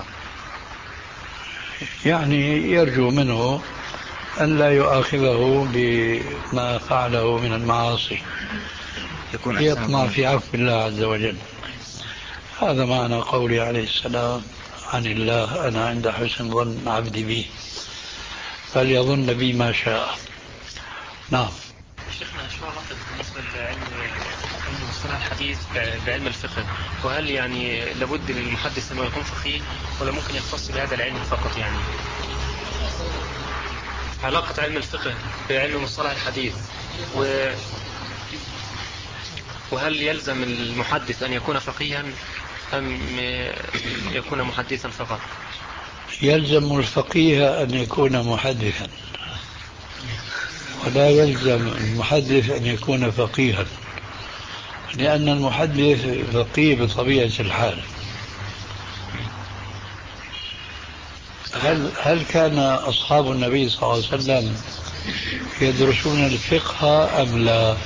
يعني يرجو منه أن لا يؤاخذه بما فعله من المعاصي، يكون يطمع في عفو الله عز وجل. هذا معنى قولي عليه السلام عن الله: أنا عند حسن ظن عبدي بي فليظن بي ما شاء. نعم. شيخنا شو علاقة بالنسبة لعلم علم مصطلح الحديث بعلم الفقه؟ وهل يعني لابد للمحدث أنه يكون فقيه ولا ممكن يختص بهذا العلم فقط؟ يعني علاقة علم الفقه بعلم مصطلح الحديث، و... وهل يلزم المحدث أن يكون فقيها أم يكون محدثا فقط؟ يلزم الفقيه أن يكون محدثا، ولا يلزم المحدث أن يكون فقيها، لأن المحدث فقيه بطبيعة الحال. هل هل كان أصحاب النبي صلى الله عليه وسلم يدرسون الفقه أم لا؟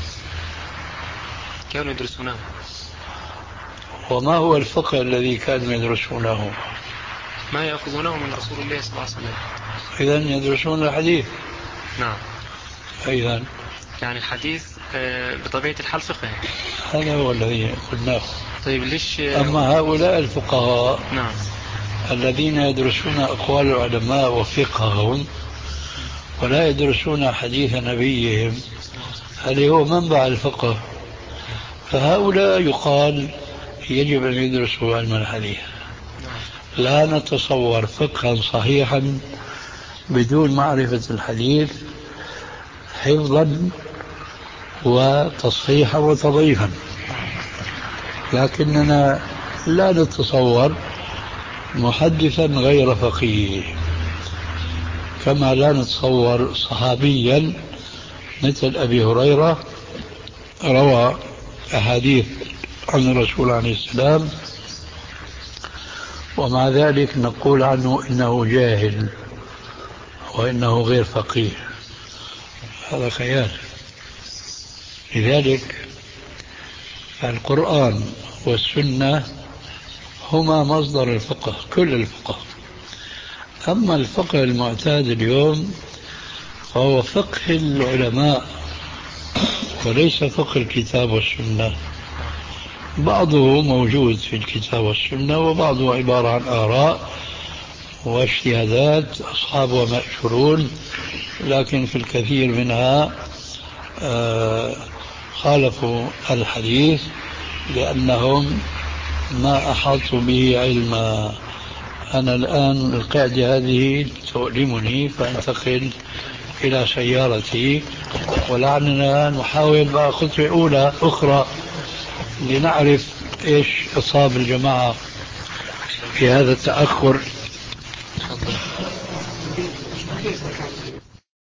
كانوا يدرسونه. وما هو الفقه الذي كانوا يدرسونه؟ ما يأخذونه من رسول الله صلى الله عليه وسلم. إذن يدرسون الحديث. نعم. إذن يعني الحديث بطبيعة الحال فقه. هذا هو الذي قلناه. طيب ليش؟ أما هؤلاء الفقهاء نعم الذين يدرسون أقوال العلماء وفقههم ولا يدرسون حديث نبيهم، هل هو منبع الفقه؟ فهؤلاء يقال يجب أن يدرسوا علم الحديث. لا نتصور فقها صحيحا بدون معرفة الحديث حفظا وتصحيحا وتضعيفا، لكننا لا نتصور محدثا غير فقيه، كما لا نتصور صحابيا مثل أبي هريرة روى أحاديث عن الرسول عليه السلام ومع ذلك نقول عنه إنه جاهل وإنه غير فقيه. هذا خيال. لذلك القرآن والسنة هما مصدر الفقه، كل الفقه. أما الفقه المعتاد اليوم فهو فقه العلماء وليس فقه الكتاب والسنة. بعضه موجود في الكتاب والسنة وبعضه عبارة عن آراء واجتهادات أصحابها مأجورون، لكن في الكثير منها آه خالفوا الحديث لأنهم ما أحاطوا به علما. أنا الآن القاعدة هذه تؤلمني فأنتقل إلى سيارتي، ولعلنا نحاول بقى خطوة أولى أخرى لنعرف إيش أصاب الجماعة في هذا التأخر.